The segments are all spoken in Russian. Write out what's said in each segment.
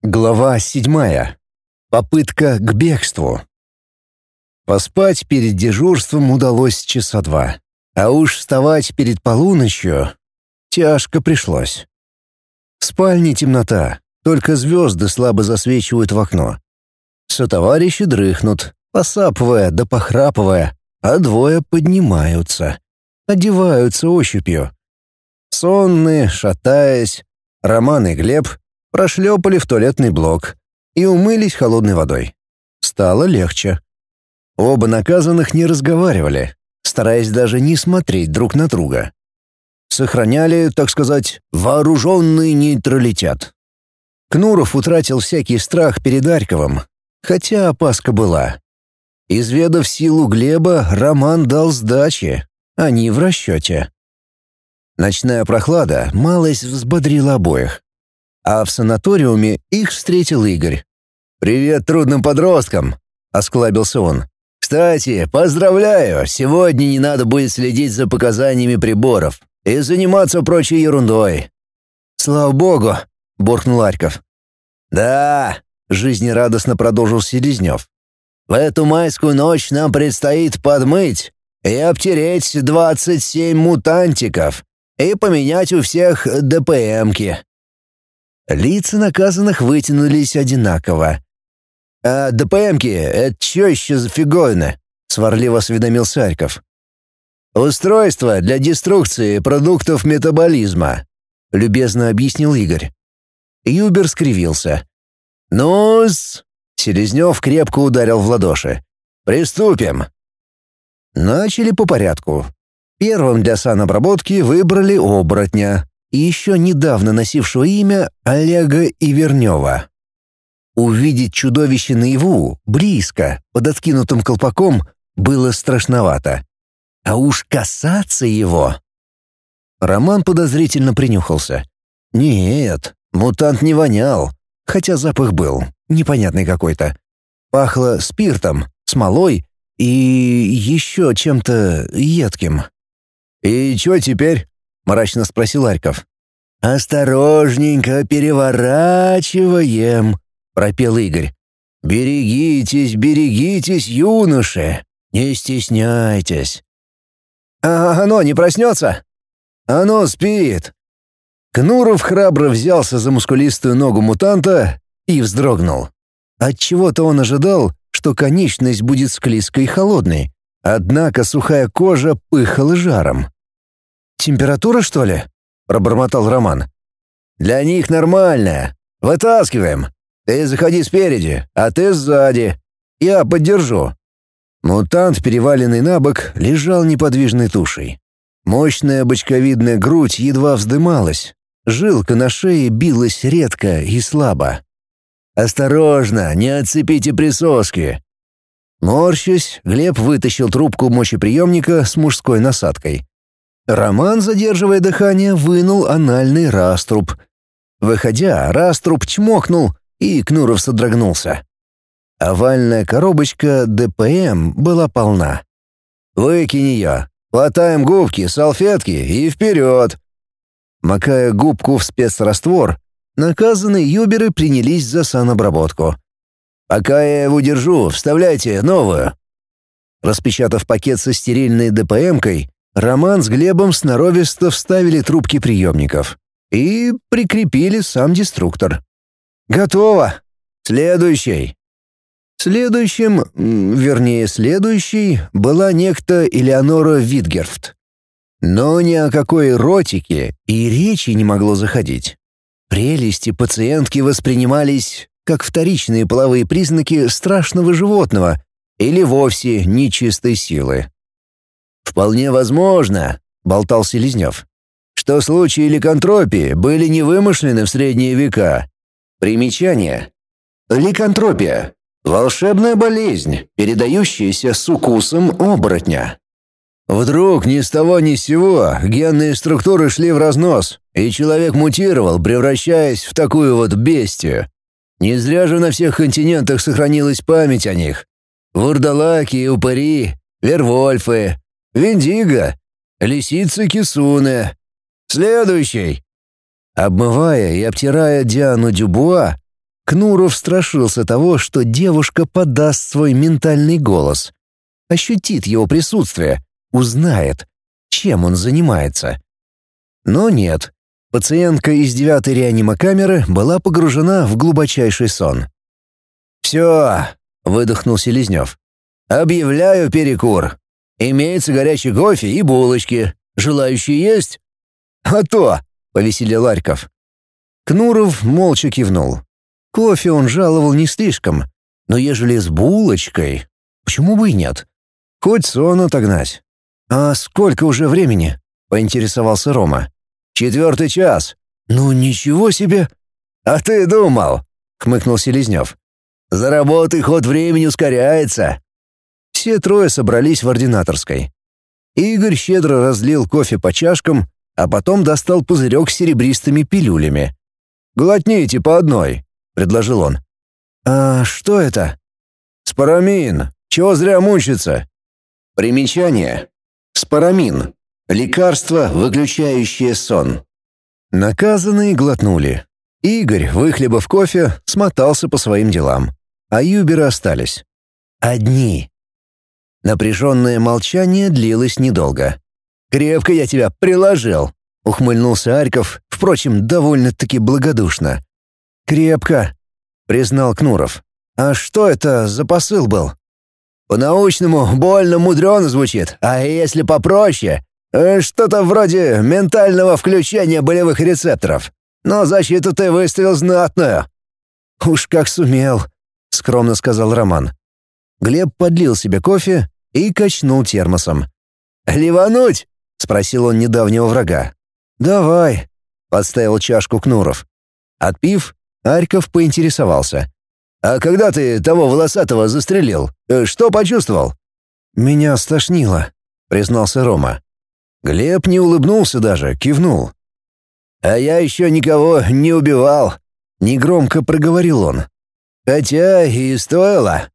Глава 7. Попытка к бегству. Поспать перед дежурством удалось часа 2. А уж вставать перед полуночью тяжко пришлось. В спальне темнота, только звезды слабо засвечивают в окно. Сотоварищи дрыхнут, посапывая да похрапывая, а двое поднимаются, одеваются ощупью. Сонные, шатаясь, Роман и Глеб прошлепали в туалетный блок и умылись холодной водой. Стало легче. Оба наказанных не разговаривали, стараясь даже не смотреть друг на друга. Сохраняли, так сказать, вооруженный нейтралитет. Кнуров утратил всякий страх перед Арьковым, хотя опаска была. Изведав силу Глеба, Роман дал сдачи, они в расчете. Ночная прохлада малость взбодрила обоих. А в санаториуме их встретил Игорь. «Привет трудным подросткам!» — осклабился он. «Кстати, поздравляю, сегодня не надо будет следить за показаниями приборов и заниматься прочей ерундой». «Слава богу!» — буркнул Арьков. «Да!» — жизнерадостно продолжил Селезнев. «В эту майскую ночь нам предстоит подмыть и обтереть 27 мутантиков и поменять у всех ДПМки». Лица наказанных вытянулись одинаково. «А ДПМки — это что еще за фиговина?» — сварливо осведомился Арьков. «Устройство для деструкции продуктов метаболизма», — любезно объяснил Игорь. Юбер скривился. «Ну-с!» — Селезнев крепко ударил в ладоши. «Приступим!» Начали по порядку. Первым для санобработки выбрали оборотня, и еще недавно носившего имя Олега Ивернева. Увидеть чудовище наяву, близко, под откинутым колпаком, было страшновато. А уж касаться его... Роман подозрительно принюхался. Нет, мутант не вонял, хотя запах был, непонятный какой-то. Пахло спиртом, смолой и еще чем-то едким. «И что теперь?» — мрачно спросил Арьков. «Осторожненько переворачиваем», — пропел Игорь. «Берегитесь, берегитесь, юноши, не стесняйтесь». «А оно не проснется?» «Оно спит». Кнуров храбро взялся за мускулистую ногу мутанта и вздрогнул. Отчего-то он ожидал, что конечность будет склизкой и холодной, однако сухая кожа пыхала жаром. «Температура, что ли?» — пробормотал Роман. «Для них нормальная. Вытаскиваем. Ты заходи спереди, а ты сзади. Я поддержу». Мутант, переваленный на бок, лежал неподвижной тушей. Мощная бочковидная грудь едва вздымалась. Жилка на шее билась редко и слабо. «Осторожно, не отцепите присоски». Морщась, Глеб вытащил трубку мочеприемника с мужской насадкой. Роман, задерживая дыхание, вынул анальный раструб. Выходя, раструб чмокнул, и Кнуров содрогнулся. Овальная коробочка ДПМ была полна. «Выкинь ее, хватаем губки, салфетки и вперед!» Макая губку в спецраствор, наказанные юберы принялись за санобработку. «Пока я его держу, вставляйте новую». Распечатав пакет со стерильной ДПМкой, Роман с Глебом сноровисто вставили трубки приемников и прикрепили сам деструктор. «Готово! Следующий!» Следующей была некто Элеонора Витгерфт. Но ни о какой эротике и речи не могло заходить. Прелести пациентки воспринимались как вторичные половые признаки страшного животного или вовсе нечистой силы. «Вполне возможно», — болтал Селезнев, «что случаи ликантропии были не вымышлены в средние века». Примечание. Ликантропия — волшебная болезнь, передающаяся с укусом оборотня. Вдруг ни с того ни с сего генные структуры шли в разнос, и человек мутировал, превращаясь в такую вот бестию. Не зря же на всех континентах сохранилась память о них. Вурдалаки и упыри, вервольфы, Виндиго, лисица Кисуне. Следующий. Обмывая и обтирая Диану Дюбуа, Кнуров страшился того, что девушка подаст свой ментальный голос, ощутит его присутствие, узнает, чем он занимается. Но нет, пациентка из 9-й реанимокамеры была погружена в глубочайший сон. «Все», — выдохнул Селезнев. «Объявляю перекур. Имеется горячий кофе и булочки. Желающие есть?» «А то», — повеселел Арьков. Кнуров молча кивнул. Кофе он жаловал не слишком, но ежели с булочкой, почему бы и нет? Хоть сон отогнать. «А сколько уже времени?» — поинтересовался Рома. «4-й час». «Ну ничего себе!» «А ты думал?» — хмыкнул Селезнев. «За работой ход времени ускоряется». Все трое собрались в ординаторской. Игорь щедро разлил кофе по чашкам, а потом достал пузырек с серебристыми пилюлями. «Глотните по одной», — предложил он. «А что это?» «Спарамин. Чего зря мучиться?» Примечание. Спарамин. Лекарство, выключающее сон. Наказанные глотнули. Игорь, выхлебав кофе, смотался по своим делам. А юберы остались. Одни. Напряженное молчание длилось недолго. «Крепко я тебя приложил», — ухмыльнулся Арьков, впрочем, довольно-таки благодушно. «Крепко», — признал Кнуров. «А что это за посыл был?» «По-научному больно мудрено звучит, а если попроще, что-то вроде ментального включения болевых рецепторов. Но защиту ты выставил знатную». «Уж как сумел», — скромно сказал Роман. Глеб подлил себе кофе и качнул термосом. «Ливануть?» — спросил он недавнего врага. «Давай», — подставил чашку Кнуров. Отпив, Арьков поинтересовался. «А когда ты того волосатого застрелил, что почувствовал?» «Меня стошнило», — признался Рома. Глеб не улыбнулся даже, кивнул. «А я еще никого не убивал», — негромко проговорил он. «Хотя и стоило.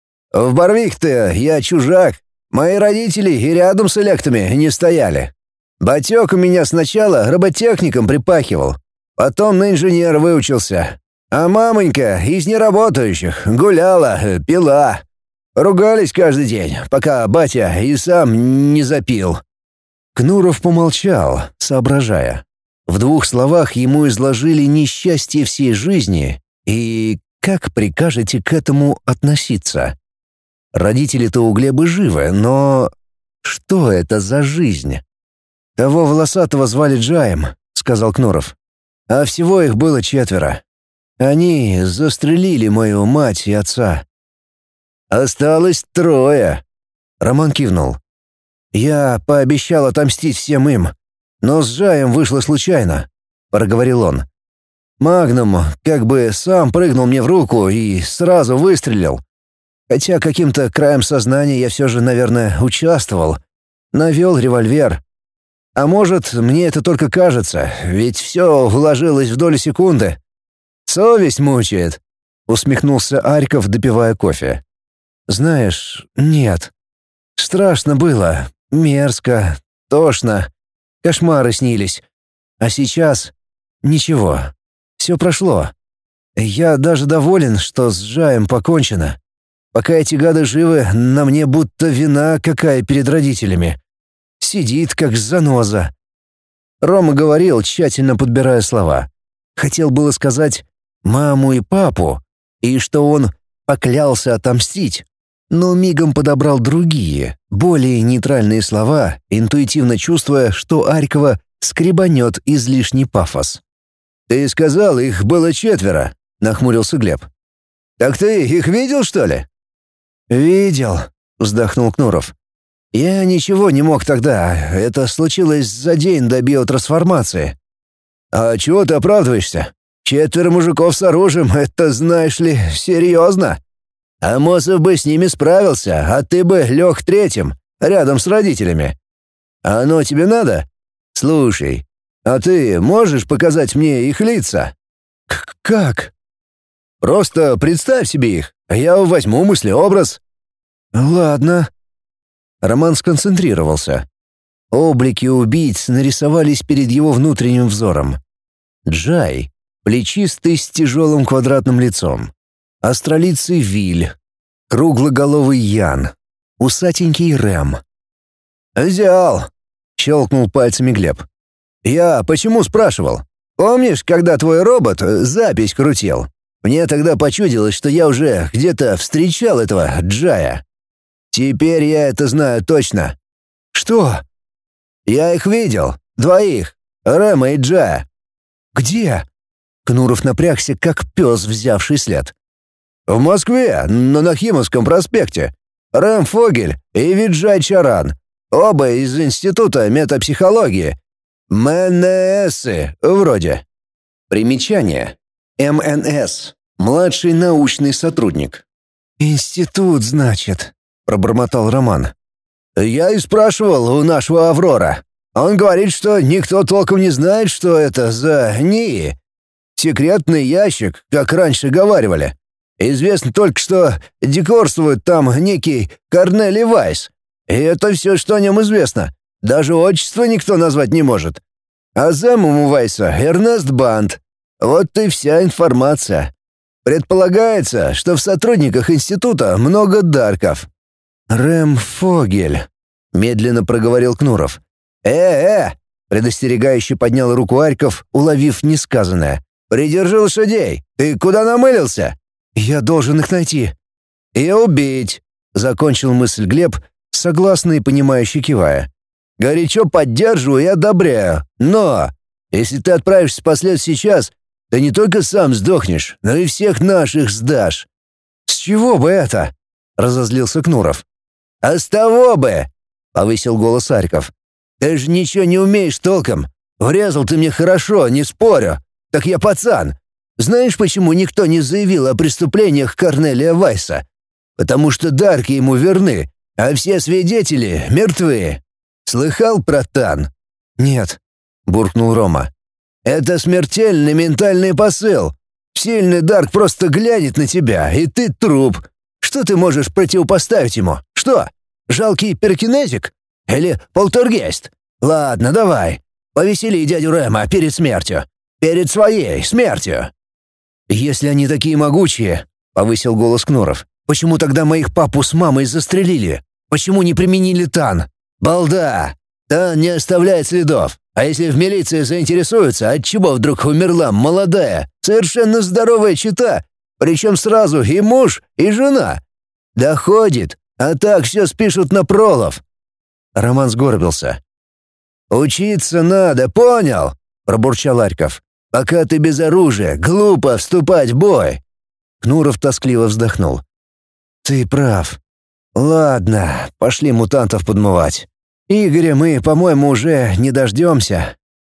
В Барвик-то я чужак. Мои родители и рядом с электами не стояли. Батек у меня сначала роботехником припахивал, потом на инженера выучился. А мамонька из неработающих гуляла, пила. Ругались каждый день, пока батя и сам не запил». Кнуров помолчал, соображая. В 2 словах ему изложили несчастье всей жизни и как прикажете к этому относиться. Родители-то у Глеба живы, но что это за жизнь? «Того волосатого звали Джаем», — сказал Кнуров. «А всего их было 4. Они застрелили мою мать и отца». «Осталось 3. Роман кивнул. «Я пообещал отомстить всем им, но с Джаем вышло случайно», — проговорил он. «Магнум как бы сам прыгнул мне в руку и сразу выстрелил. Хотя каким-то краем сознания я все же, наверное, участвовал. Навел револьвер. А может, мне это только кажется, ведь все вложилось в долю секунды. Совесть мучает», — усмехнулся Арьков, допивая кофе. «Знаешь, нет. Страшно было, мерзко, тошно. Кошмары снились. А сейчас ничего. Все прошло. Я даже доволен, что с Джаем покончено. Пока эти гады живы, на мне будто вина какая перед родителями. Сидит, как заноза». Рома говорил, тщательно подбирая слова. Хотел было сказать «маму и папу», и что он поклялся отомстить, но мигом подобрал другие, более нейтральные слова, интуитивно чувствуя, что Арькова скребанет излишний пафос. «Ты сказал, их было 4», — нахмурился Глеб. «Так ты их видел, что ли?» «Видел», — вздохнул Кнуров. «Я ничего не мог тогда, это случилось за день до биотрансформации». «А чего ты оправдываешься? 4 мужиков с оружием — это, знаешь ли, серьезно. Амосов бы с ними справился, а ты бы лег 3-м, рядом с родителями. А оно тебе надо? Слушай, а ты можешь показать мне их лица?» «Как?» «Просто представь себе их, а я возьму мыслеобраз». «Ладно». Роман сконцентрировался. Облики убийц нарисовались перед его внутренним взором. Джай, плечистый с тяжелым квадратным лицом, остролицый Виль, круглоголовый Ян, усатенький Рэм. «Взял!» — щелкнул пальцами Глеб. «Я почему спрашивал? Помнишь, когда твой робот запись крутил? Мне тогда почудилось, что я уже где-то встречал этого Джая. Теперь я это знаю точно». «Что?» «Я их видел. Двоих. Рэма и Джая». «Где?» Кнуров напрягся, как пес, взявший след. «В Москве, на Нахимовском проспекте. Рэм Фогель и Виджай Чаран. Оба из Института метапсихологии. МНСы, вроде». Примечание. МНС. Младший научный сотрудник. «Институт, значит», — пробормотал Роман. «Я и спрашивал у нашего Аврора. Он говорит, что никто толком не знает, что это за НИИ. Секретный ящик, как раньше говаривали. Известно только, что декорствует там некий Корнелий Вайс. И это все, что о нем известно. Даже отчество никто назвать не может. А замом у Вайса Эрнест Бант. Вот и вся информация. Предполагается, что в сотрудниках института много дарков». «Рэм Фогель», — медленно проговорил Кнуров. Предостерегающе поднял руку Арьков, уловив несказанное. «Придержи лошадей! Ты куда намылился?» «Я должен их найти». «И убить», — закончил мысль Глеб, согласно и понимающе кивая. «Горячо поддерживаю и одобряю, но если ты отправишься по следу сейчас, ты не только сам сдохнешь, но и всех наших сдашь». «С чего бы это?» — разозлился Кнуров. «А с того бы!» — повысил голос Арьков. «Ты же ничего не умеешь толком. Врезал ты мне хорошо, не спорю. Так я пацан. Знаешь, почему никто не заявил о преступлениях Корнелия Вайса? Потому что дарки ему верны, а все свидетели мертвы. Слыхал про Тан?» «Нет», — буркнул Рома. «Это смертельный ментальный посыл. Сильный дарк просто глянет на тебя, и ты труп. Что ты можешь противопоставить ему? Что? Жалкий пирокинезик? Или полтергейст? Ладно, давай. Повесели дядю Рэма перед смертью. Перед своей смертью». «Если они такие могучие», — повысил голос Кнуров, «почему тогда моих папу с мамой застрелили? Почему не применили Тан?» «Балда! Тан не оставляет следов. А если в милиции заинтересуются, отчего вдруг умерла молодая, совершенно здоровая чета, причем сразу и муж, и жена? Доходит, а так все спишут на пролов». Роман сгорбился. «Учиться надо, понял?» — пробурчал Арьков. «Пока ты без оружия, глупо вступать в бой». Кнуров тоскливо вздохнул. «Ты прав. Ладно, пошли мутантов подмывать. Игоря мы, по-моему, уже не дождемся».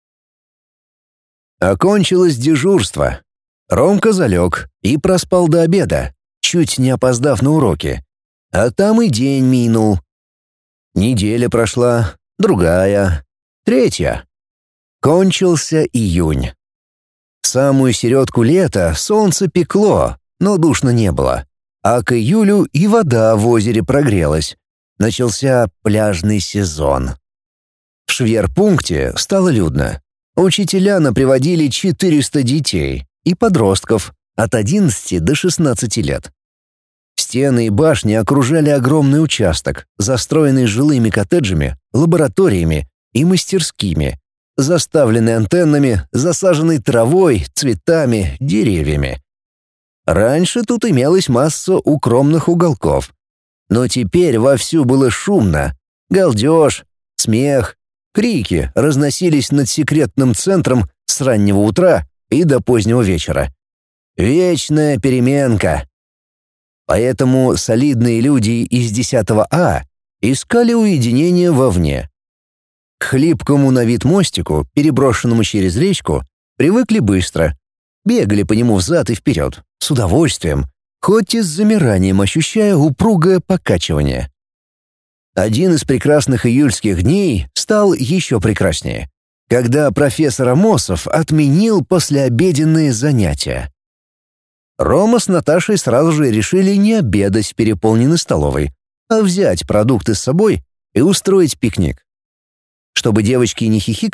Окончилось дежурство. Ромка залег и проспал до обеда, чуть не опоздав на уроки. А там и день минул. Неделя прошла, другая, третья. Кончился июнь. В самую середку лета солнце пекло, но душно не было. А к июлю и вода в озере прогрелась. Начался пляжный сезон. В шверпункте стало людно. Учителя наприводили 400 детей и подростков от 11 до 16 лет. Стены и башни окружали огромный участок, застроенный жилыми коттеджами, лабораториями и мастерскими, заставленный антеннами, засаженный травой, цветами, деревьями. Раньше тут имелась масса укромных уголков. Но теперь вовсю было шумно. Галдеж, смех, крики разносились над секретным центром с раннего утра и до позднего вечера. Вечная переменка. Поэтому солидные люди из 10 А искали уединение вовне. К хлипкому на вид мостику, переброшенному через речку, привыкли быстро. Бегали по нему взад и вперед, с удовольствием, хоть и с замиранием ощущая упругое покачивание. Один из прекрасных июльских дней стал еще прекраснее, когда профессор Амосов отменил послеобеденные занятия. Рома с Наташей сразу же решили не обедать в переполненной столовой, а взять продукты с собой и устроить пикник. Чтобы девочки не хихикали,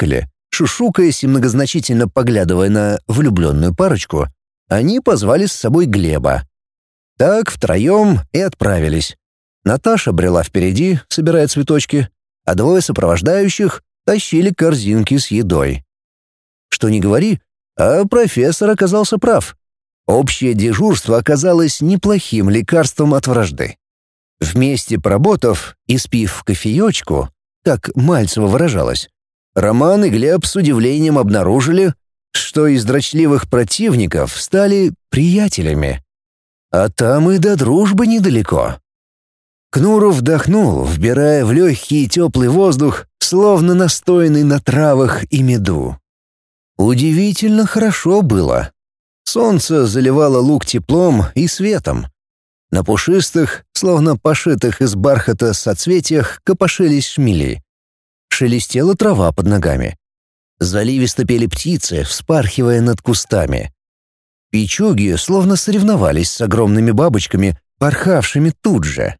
Шушукаясь и многозначительно поглядывая на влюбленную парочку, они позвали с собой Глеба. Так втроем и отправились. Наташа брела впереди, собирая цветочки, а двое сопровождающих тащили корзинки с едой. Что ни говори, а профессор оказался прав. Общее дежурство оказалось неплохим лекарством от вражды. Вместе поработав и спив кофеечку, как Мальцева выражалась, Роман и Глеб с удивлением обнаружили, что из дрочливых противников стали приятелями. А там и до дружбы недалеко. Кнуров вдохнул, вбирая в легкий теплый воздух, словно настоянный на травах и меду. Удивительно хорошо было. Солнце заливало луг теплом и светом. На пушистых, словно пошитых из бархата соцветиях, копошились шмели. Шелестела трава под ногами. Заливисто пели птицы, вспархивая над кустами. Пичуги словно соревновались с огромными бабочками, порхавшими тут же.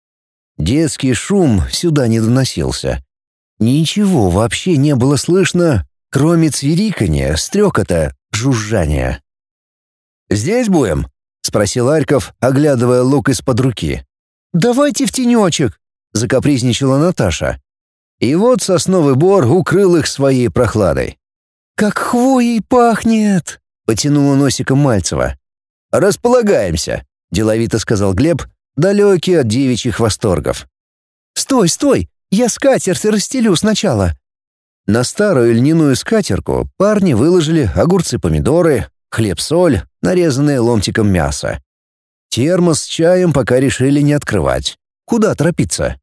Детский шум сюда не доносился. Ничего вообще не было слышно, кроме цвириканья, стрекота, жужжания. «Здесь будем?» — спросил Арьков, оглядывая луг из-под руки. «Давайте в тенечек!» — закапризничала Наташа. И вот сосновый бор укрыл их своей прохладой. «Как хвоей пахнет!» — потянула носиком Мальцева. «Располагаемся», — деловито сказал Глеб, далекий от девичьих восторгов. «Стой, стой! Я скатерть расстелю сначала!» На старую льняную скатерку парни выложили огурцы-помидоры, хлеб-соль, нарезанные ломтиком мяса. Термос с чаем пока решили не открывать. Куда торопиться?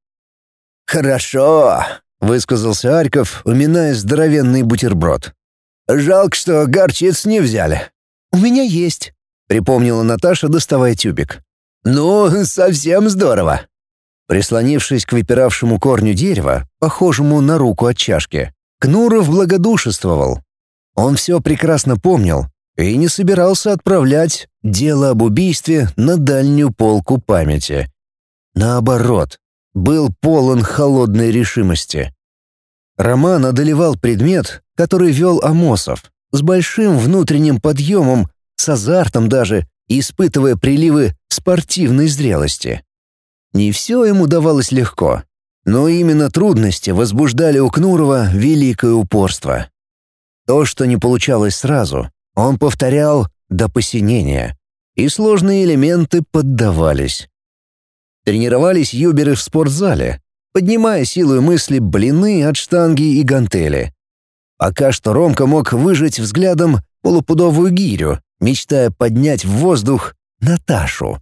«Хорошо», — высказался Арьков, уминая здоровенный бутерброд. «Жалко, что горчиц не взяли». «У меня есть», — припомнила Наташа, доставая тюбик. «Ну, совсем здорово». Прислонившись к выпиравшему корню дерева, похожему на руку от чашки, Кнуров благодушествовал. Он все прекрасно помнил и не собирался отправлять дело об убийстве на дальнюю полку памяти. Наоборот, был полон холодной решимости. Роман одолевал предмет, который вел Амосов, с большим внутренним подъемом, с азартом даже, испытывая приливы спортивной зрелости. Не все ему давалось легко, но именно трудности возбуждали у Кнурова великое упорство. То, что не получалось сразу, он повторял до посинения, и сложные элементы поддавались. Тренировались юберы в спортзале, поднимая силой мысли блины от штанги и гантели. Пока что Ромка мог выжать взглядом полупудовую гирю, мечтая поднять в воздух Наташу.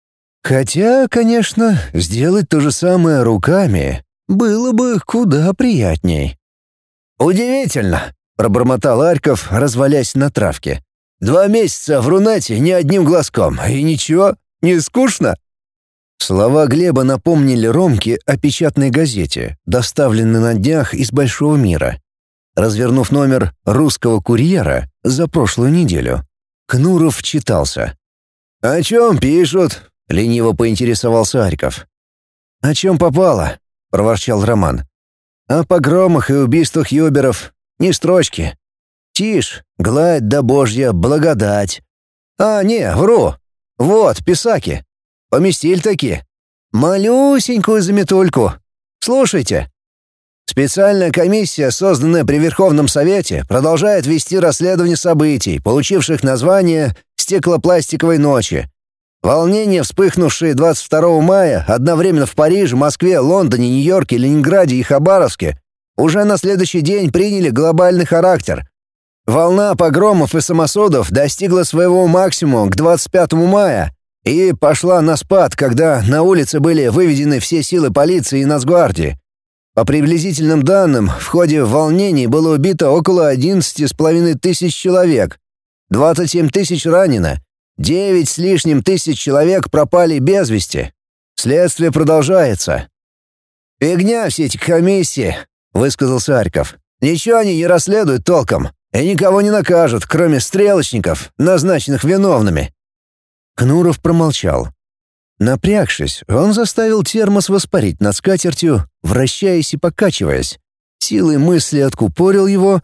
Хотя, конечно, сделать то же самое руками было бы куда приятней. «Удивительно», — пробормотал Арьков, развалясь на травке. 2 месяца в Рунете ни одним глазком, и ничего, не скучно?» Слова Глеба напомнили Ромке о печатной газете, доставленной на днях из большого мира. Развернув номер «Русского курьера» за прошлую неделю, Кнуров читался. «О чем пишут?» — лениво поинтересовался Арьков. «О чем попало?» — проворчал Роман. «О погромах и убийствах юберов. Ни строчки. Тишь, гладь да божья благодать. А, не, вру. Вот, писаки. Поместили таки. Малюсенькую заметульку. Слушайте. Специальная комиссия, созданная при Верховном Совете, продолжает вести расследование событий, получивших название «Стеклопластиковой ночи». Волнения, вспыхнувшие 22 мая одновременно в Париже, Москве, Лондоне, Нью-Йорке, Ленинграде и Хабаровске, уже на следующий день приняли глобальный характер. Волна погромов и самосудов достигла своего максимума к 25 мая и пошла на спад, когда на улице были выведены все силы полиции и Нацгвардии. По приблизительным данным, в ходе волнений было убито около 11,5 тысяч человек, 27 тысяч ранено, 9 с лишним тысяч человек пропали без вести. Следствие продолжается. «Фигня все эти комиссии», — высказался Арьков. «Ничего они не расследуют толком и никого не накажут, кроме стрелочников, назначенных виновными». Кнуров промолчал. Напрягшись, он заставил термос воспарить над скатертью, вращаясь и покачиваясь. Силой мысли откупорил его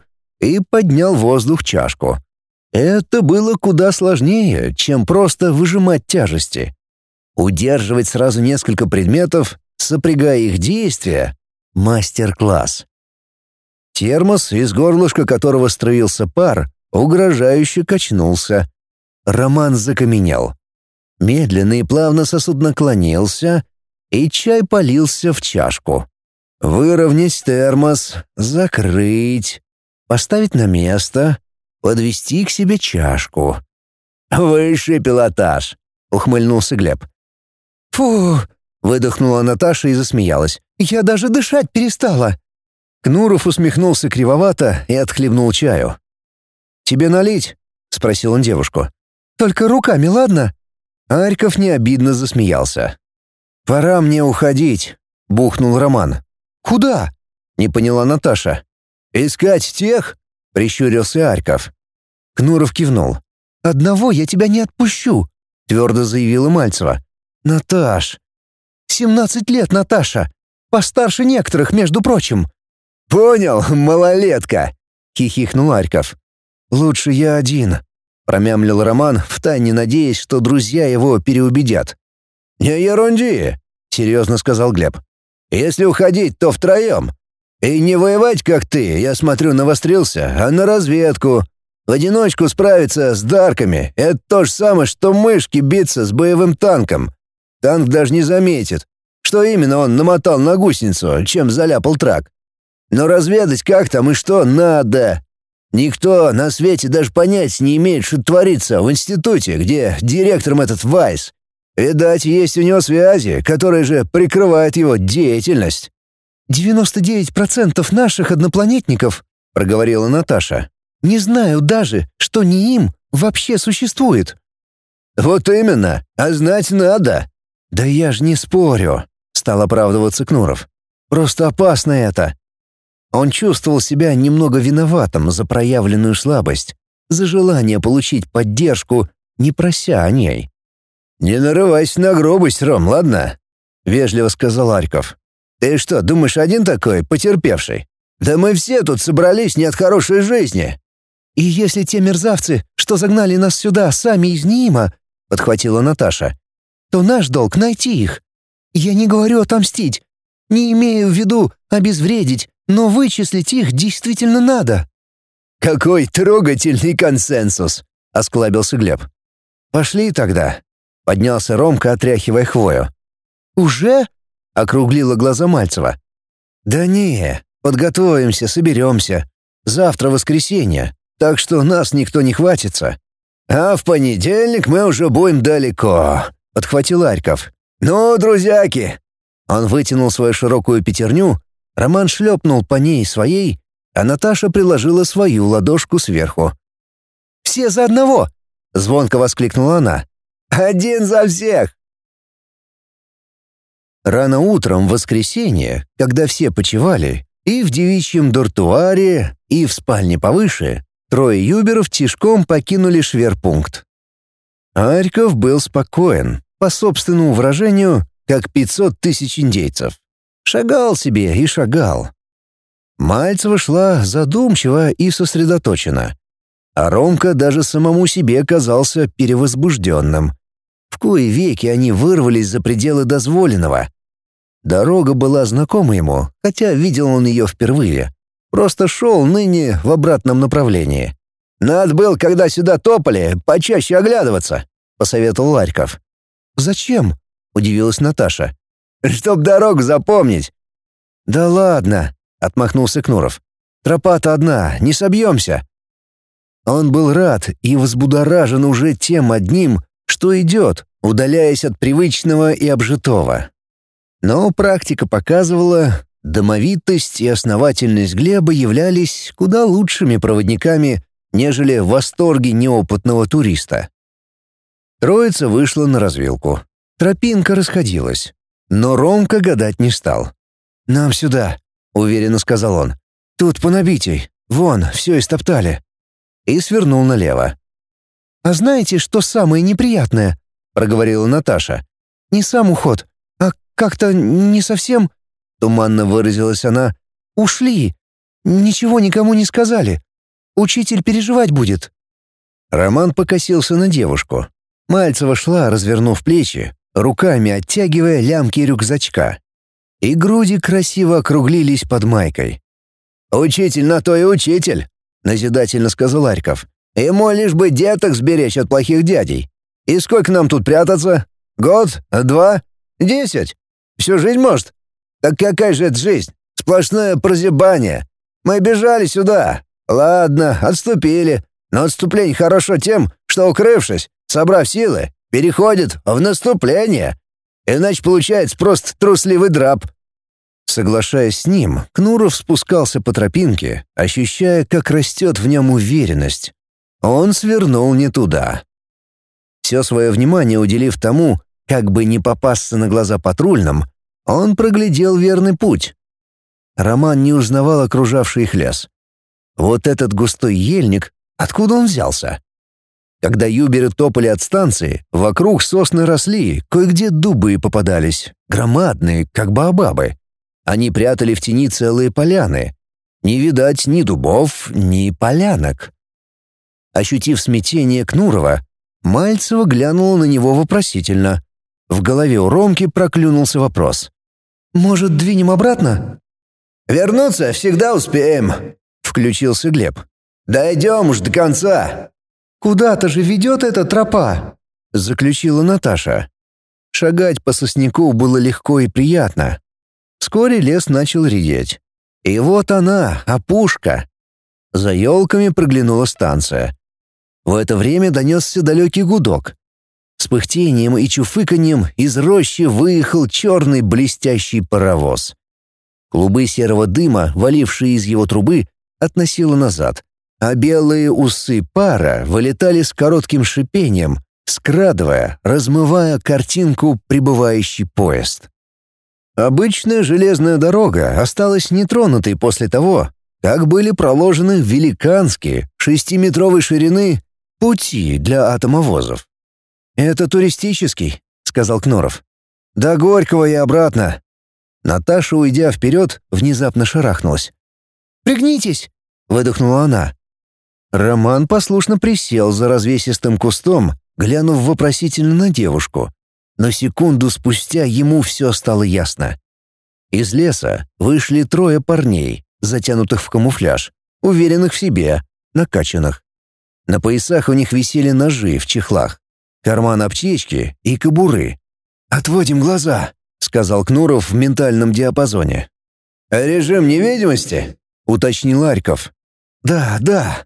и поднял в воздух чашку. Это было куда сложнее, чем просто выжимать тяжести. Удерживать сразу несколько предметов, сопрягая их действия — мастер-класс. Термос, из горлышка которого струился пар, угрожающе качнулся. Роман закаменел. Медленно и плавно сосуд наклонился, и чай полился в чашку. Выровнять термос, закрыть, поставить на место, подвести к себе чашку. «Высший пилотаж», — ухмыльнулся Глеб. «Фу!» — выдохнула Наташа и засмеялась. «Я даже дышать перестала!» Кнуров усмехнулся кривовато и отхлебнул чаю. «Тебе налить?» — спросил он девушку. «Только руками, ладно?» Арьков необидно засмеялся. «Пора мне уходить», — бухнул Роман. «Куда?» — не поняла Наташа. «Искать тех?» — прищурился Арьков. Кнуров кивнул. «Одного я тебя не отпущу», — твердо заявила Мальцева. «Наташ». 17 лет, Наташа. Постарше некоторых, между прочим». «Понял, малолетка», — хихикнул Арьков. «Лучше я один», — промямлил Роман, втайне надеясь, что друзья его переубедят. «Не ерунди», — серьезно сказал Глеб. «Если уходить, то втроем. И не воевать, как ты, я смотрю, навострился, а на разведку. В одиночку справиться с дарками — это то же самое, что мышки биться с боевым танком. Танк даже не заметит, что именно он намотал на гусеницу, чем заляпал трак. Но разведать, как там и что, надо. Никто на свете даже понятия не имеет, что творится в институте, где директором этот Вайс. Видать, есть у него связи, которые же прикрывают его деятельность». 99% наших однопланетников, — проговорила Наташа, — не знаю даже, что не им вообще существует. «Вот именно, а знать надо». «Да я ж не спорю», — стал оправдываться Кнуров. «Просто опасно это». Он чувствовал себя немного виноватым за проявленную слабость, за желание получить поддержку, не прося о ней. «Не нарывайся на грубость, Ром, ладно?» — вежливо сказал Арьков. «Ты что, думаешь, один такой, потерпевший? Да мы все тут собрались не от хорошей жизни». «И если те мерзавцы, что загнали нас сюда, сами из Ниима, — подхватила Наташа, — то наш долг — найти их. Я не говорю отомстить, не имею в виду обезвредить, но вычислить их действительно надо». «Какой трогательный консенсус!» — осклабился Глеб. «Пошли тогда», — поднялся Ромка, отряхивая хвою. «Уже?» — округлила глаза Мальцева. «Да не, подготовимся, соберемся. Завтра воскресенье, так что нас никто не хватится. А в понедельник мы уже будем далеко», — подхватил Арьков. «Ну, друзьяки!» Он вытянул свою широкую пятерню, Роман шлепнул по ней своей, а Наташа приложила свою ладошку сверху. «Все за одного!» — звонко воскликнула она. «Один за всех!» Рано утром в воскресенье, когда все почивали, и в девичьем дортуаре, и в спальне повыше, трое юберов тишком покинули шверпункт. Арьков был спокоен, по собственному выражению, как 500 тысяч индейцев. Шагал себе и шагал. Мальцева шла задумчиво и сосредоточенно. А Ромка даже самому себе казался перевозбужденным. В кои веки они вырвались за пределы дозволенного. Дорога была знакома ему, хотя видел он ее впервые. Просто шел ныне в обратном направлении. «Надо было, когда сюда топали, почаще оглядываться», — посоветовал Арьков. «Зачем?» — удивилась Наташа. «Чтоб дорогу запомнить». «Да ладно», — отмахнулся Кнуров. «Тропа-то одна, не собьемся». Он был рад и взбудоражен уже тем одним, что идет, удаляясь от привычного и обжитого. Но практика показывала, домовитость и основательность Глеба являлись куда лучшими проводниками, нежели восторги неопытного туриста. Троица вышла на развилку. Тропинка расходилась, но Ромка гадать не стал. «Нам сюда», — уверенно сказал он. «Тут по набитей, вон, все истоптали». И свернул налево. «А знаете, что самое неприятное?» — проговорила Наташа. «Не сам уход, а как-то не совсем...» — туманно выразилась она. «Ушли. Ничего никому не сказали. Учитель переживать будет». Роман покосился на девушку. Мальцева шла, развернув плечи, руками оттягивая лямки рюкзачка. И груди красиво округлились под майкой. «Учитель на то и учитель», — назидательно сказал Арьков. «Ему лишь бы деток сберечь от плохих дядей. И сколько нам тут прятаться? Год? 2? 10? Всю жизнь, может? Так какая же это жизнь? Сплошное прозябание. Мы бежали сюда. Ладно, отступили. Но отступление хорошо тем, что, укрывшись, собрав силы, переходит в наступление. Иначе получается просто трусливый драп». Соглашаясь с ним, Кнуров спускался по тропинке, ощущая, как растет в нем уверенность. Он свернул не туда. Все свое внимание уделив тому, как бы не попасться на глаза патрульным, он проглядел верный путь. Роман не узнавал окружавший их лес. Вот этот густой ельник, откуда он взялся? Когда юберы топали от станции, вокруг сосны росли, кое-где дубы попадались, громадные, как баобабы. Они прятали в тени целые поляны. Не видать ни дубов, ни полянок. Ощутив смятение Кнурова, Мальцева глянула на него вопросительно. В голове у Ромки проклюнулся вопрос. «Может, двинем обратно?» «Вернуться всегда успеем», — включился Глеб. «Дойдем уж до конца». «Куда-то же ведет эта тропа», — заключила Наташа. Шагать по сосняку было легко и приятно. Вскоре лес начал редеть. И вот она, опушка. За елками проглянула станция. В это время донесся далекий гудок. С пыхтением и чуфыканьем из рощи выехал черный блестящий паровоз. Клубы серого дыма, валившие из его трубы, относило назад, а белые усы пара вылетали с коротким шипением, скрадывая, размывая картинку прибывающий поезд. Обычная железная дорога осталась нетронутой после того, как были проложены великанские 6-метровой ширины пути для атомовозов. «Это туристический», — сказал Кнуров. «До Горького и обратно». Наташа, уйдя вперед, внезапно шарахнулась. «Пригнитесь!» — выдохнула она. Роман послушно присел за развесистым кустом, глянув вопросительно на девушку. Но секунду спустя ему все стало ясно. Из леса вышли 3 парней, затянутых в камуфляж, уверенных в себе, накачанных. На поясах у них висели ножи в чехлах, карман аптечки и кобуры. «Отводим глаза», — сказал Кнуров в ментальном диапазоне. «Режим невидимости?» — уточнил Арьков. «Да».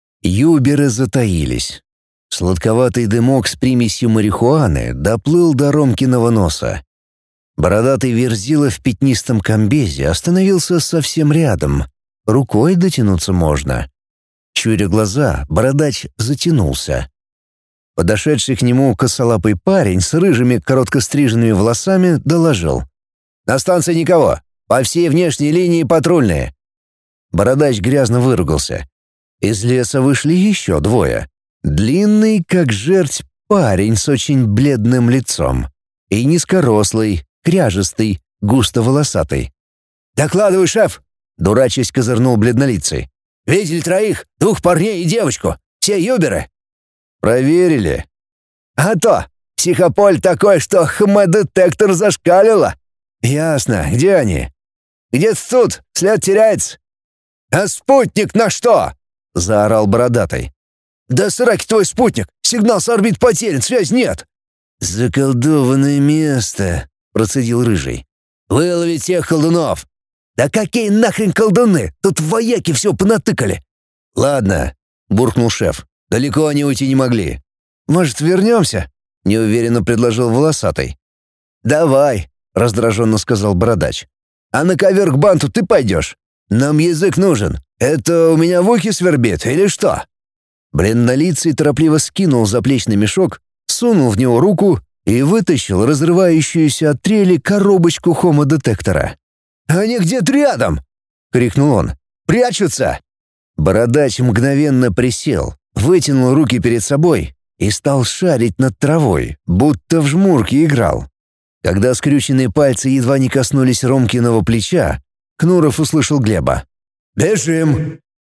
Юберы затаились. Сладковатый дымок с примесью марихуаны доплыл до Ромкиного носа. Бородатый верзила в пятнистом комбезе остановился совсем рядом. Рукой дотянуться можно. Щуря глаза, бородач затянулся. Подошедший к нему косолапый парень с рыжими короткостриженными волосами доложил. «На станции никого. По всей внешней линии патрульные». Бородач грязно выругался. Из леса вышли еще 2. Длинный, как жерть, парень с очень бледным лицом. И низкорослый, кряжестый, густо-волосатый. «Докладывай, шеф!» — дурачись козырнул бледнолицый. «Видели 3, 2 парней и девочку. Все юберы». «Проверили». «А то! Психополь такой, что ХМ-детектор зашкалило». «Ясно. Где они?» «Где-то тут. След теряется». «А спутник на что?» — заорал бородатый. «Да сраки твой спутник! Сигнал с орбит потерян, связь нет!» «Заколдованное место!» — процедил Рыжий. «Вылови тех колдунов!» «Да какие нахрен колдуны? Тут вояки все понатыкали!» «Ладно», — буркнул шеф. «Далеко они уйти не могли». «Может, вернемся?» — неуверенно предложил волосатый. «Давай», — раздраженно сказал бородач. «А на ковер к банту ты пойдешь? Нам язык нужен. Это у меня в ухе свербит или что?» Бледнолицый торопливо скинул заплечный мешок, сунул в него руку и вытащил разрывающуюся от трели коробочку хомодетектора. «Они где-то рядом!» — крикнул он. «Прячутся!» Бородач мгновенно присел, вытянул руки перед собой и стал шарить над травой, будто в жмурки играл. Когда скрюченные пальцы едва не коснулись Ромкиного плеча, Кнуров услышал Глеба. «Бежим!»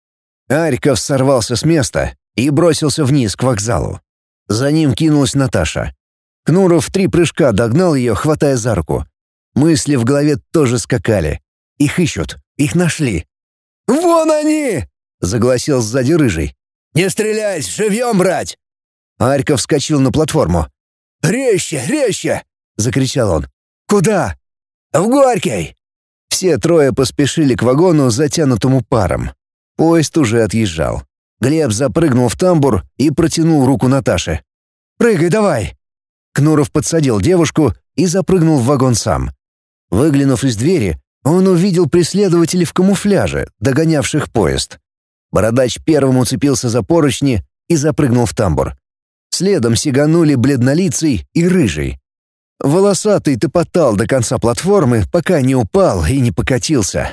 Арьков сорвался с места и бросился вниз к вокзалу. За ним кинулась Наташа. Кнуров в 3 прыжка догнал ее, хватая за руку. Мысли в голове тоже скакали. Их ищут, их нашли. «Вон они!» — загласил сзади Рыжий. «Не стреляйся, живьем брать!» Арьков вскочил на платформу. «Резче, резче!» — закричал он. «Куда?» «В Горький!» Все 3 поспешили к вагону, затянутому паром. Поезд уже отъезжал. Глеб запрыгнул в тамбур и протянул руку Наташе. «Прыгай давай!» Кнуров подсадил девушку и запрыгнул в вагон сам. Выглянув из двери, он увидел преследователей в камуфляже, догонявших поезд. Бородач первым уцепился за поручни и запрыгнул в тамбур. Следом сиганули бледнолицый и Рыжий. Волосатый топотал до конца платформы, пока не упал и не покатился.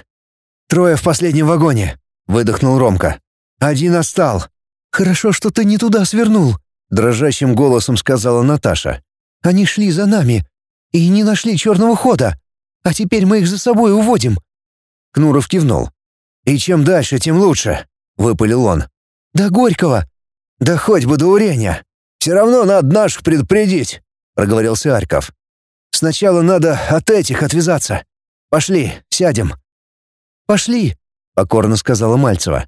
3 в последнем вагоне», — выдохнул Ромка. «1 отстал». «Хорошо, что ты не туда свернул», — дрожащим голосом сказала Наташа. «Они шли за нами и не нашли черного хода. А теперь мы их за собой уводим». Кнуров кивнул. «И чем дальше, тем лучше», — выпалил он. «До Горького». «Да хоть бы до Уреня. Все равно надо наших предупредить», — проговорился Арьков. «Сначала надо от этих отвязаться. Пошли, сядем». «Пошли», — покорно сказала Мальцева.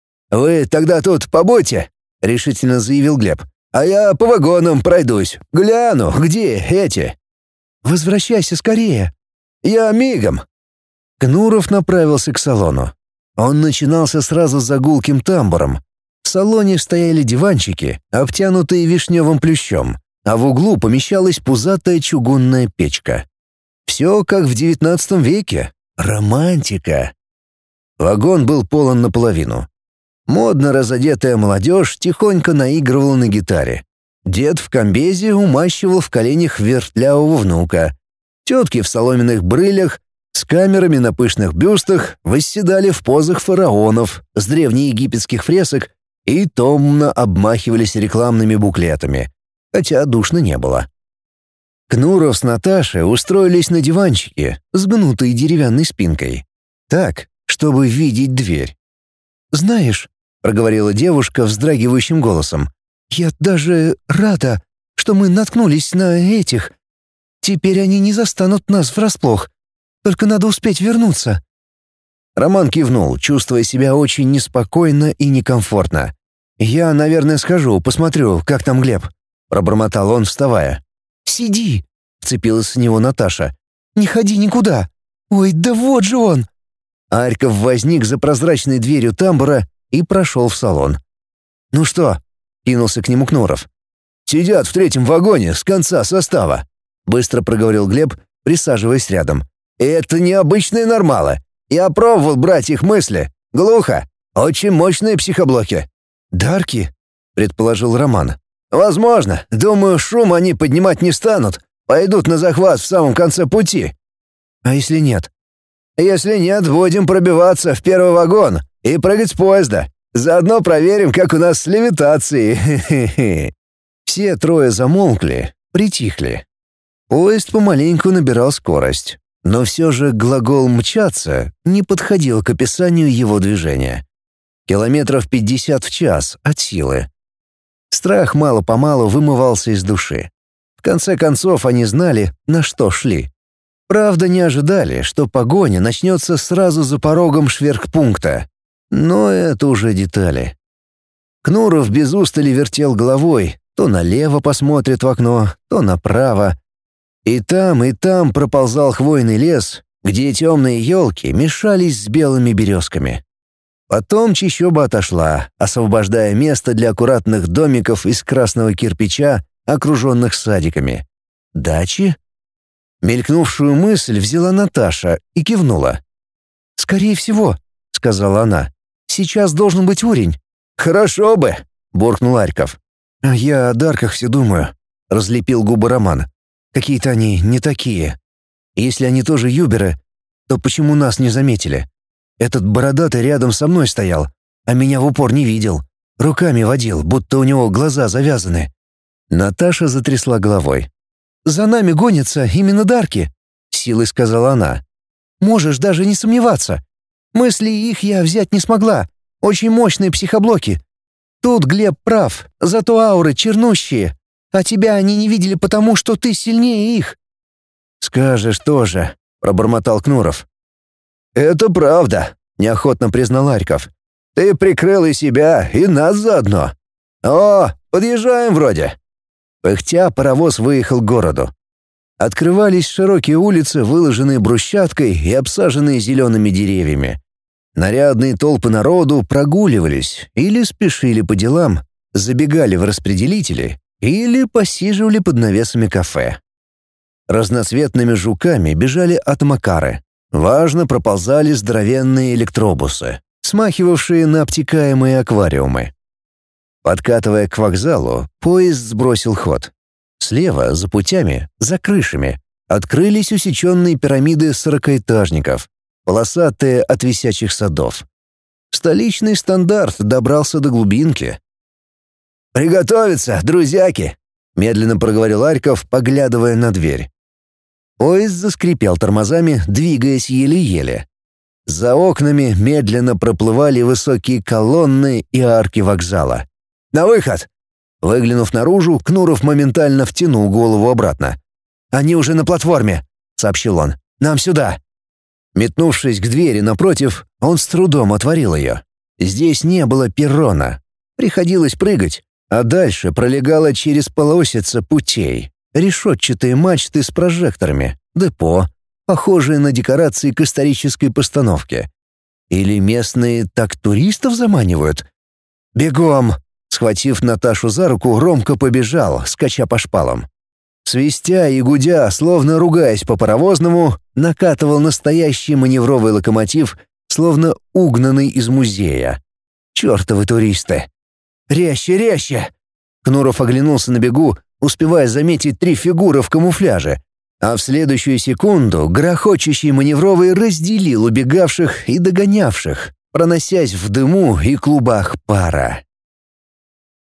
«Вы тогда тут побудьте», — решительно заявил Глеб. «А я по вагонам пройдусь. Гляну, где эти». «Возвращайся скорее». «Я мигом». Кнуров направился к салону. Он начинался сразу за гулким тамбуром. В салоне стояли диванчики, обтянутые вишневым плющом, а в углу помещалась пузатая чугунная печка. Все как в XIX веке. Романтика. Вагон был полон наполовину. Модно разодетая молодежь тихонько наигрывала на гитаре. Дед в комбезе умащивал в коленях вертлявого внука. Тетки в соломенных брылях с камерами на пышных бюстах восседали в позах фараонов с древнеегипетских фресок и томно обмахивались рекламными буклетами, хотя душно не было. Кнуров с Наташей устроились на диванчике с гнутой деревянной спинкой. Так, чтобы видеть дверь. «Знаешь», — проговорила девушка вздрагивающим голосом, «я даже рада, что мы наткнулись на этих. Теперь они не застанут нас врасплох. Только надо успеть вернуться». Роман кивнул, чувствуя себя очень неспокойно и некомфортно. «Я, наверное, схожу, посмотрю, как там Глеб», — пробормотал он, вставая. «Сиди», — вцепилась в него Наташа. «Не ходи никуда. Ой, да вот же он». Арьков возник за прозрачной дверью тамбура и прошел в салон. «Ну что?» — кинулся к нему Кнуров. «Сидят в 3-м вагоне с конца состава», — быстро проговорил Глеб, присаживаясь рядом. «Это необычные нормалы. Я пробовал брать их мысли. Глухо. Очень мощные психоблоки». «Дарки?» — предположил Роман. «Возможно. Думаю, шум они поднимать не станут. Пойдут на захват в самом конце пути». «А если нет?» «Если нет, будем пробиваться в 1-й вагон и прыгать с поезда. Заодно проверим, как у нас с левитацией». Все 3 замолкли, притихли. Поезд помаленьку набирал скорость. Но все же глагол «мчаться» не подходил к описанию его движения. Километров 50 в час от силы. Страх мало-помалу вымывался из души. В конце концов они знали, на что шли. Правда, не ожидали, что погоня начнется сразу за порогом шверхпункта. Но это уже детали. Кнуров без устали вертел головой, то налево посмотрит в окно, то направо. И там проползал хвойный лес, где темные елки мешались с белыми березками. Потом чащоба отошла, освобождая место для аккуратных домиков из красного кирпича, окруженных садиками. Дачи? Мелькнувшую мысль взяла Наташа и кивнула. «Скорее всего», — сказала она. «Сейчас должен быть Урень». «Хорошо бы», — буркнул Арьков. «А я о дарках все думаю», — разлепил губы Роман. «Какие-то они не такие. Если они тоже юберы, то почему нас не заметили? Этот бородатый рядом со мной стоял, а меня в упор не видел. Руками водил, будто у него глаза завязаны». Наташа затрясла головой. «За нами гонятся именно дарки», — силой сказала она. «Можешь даже не сомневаться. Мысли их я взять не смогла. Очень мощные психоблоки. Тут Глеб прав, зато ауры чернущие. А тебя они не видели потому, что ты сильнее их». «Скажешь тоже», — пробормотал Кнуров. «Это правда», — неохотно признал Арьков. «Ты прикрыл и себя, и нас заодно. О, подъезжаем вроде». Пыхтя, паровоз выехал к городу. Открывались широкие улицы, выложенные брусчаткой и обсаженные зелеными деревьями. Нарядные толпы народу прогуливались или спешили по делам, забегали в распределители или посиживали под навесами кафе. Разноцветными жуками бежали атмакары. Важно проползали здоровенные электробусы, смахивавшие на обтекаемые аквариумы. Подкатывая к вокзалу, поезд сбросил ход. Слева, за путями, за крышами, открылись усеченные пирамиды сорокаэтажников, полосатые от висячих садов. Столичный стандарт добрался до глубинки. «Приготовиться, друзьяки!» — медленно проговорил Арьков, поглядывая на дверь. Поезд заскрипел тормозами, двигаясь еле-еле. За окнами медленно проплывали высокие колонны и арки вокзала. «На выход!» Выглянув наружу, Кнуров моментально втянул голову обратно. «Они уже на платформе», — сообщил он. «Нам сюда». Метнувшись к двери напротив, он с трудом отворил ее. Здесь не было перрона. Приходилось прыгать, а дальше пролегала через полосица путей. Решетчатые мачты с прожекторами, депо, похожие на декорации к исторической постановке. Или местные так туристов заманивают? «Бегом!» Схватив Наташу за руку, Ромка побежал, скача по шпалам. Свистя и гудя, словно ругаясь по-паровозному, накатывал настоящий маневровый локомотив, словно угнанный из музея. «Чёртовы туристы!» «Резче, резче!» Кнуров оглянулся на бегу, успевая заметить 3 фигуры в камуфляже, а в следующую секунду грохочущий маневровый разделил убегавших и догонявших, проносясь в дыму и клубах пара.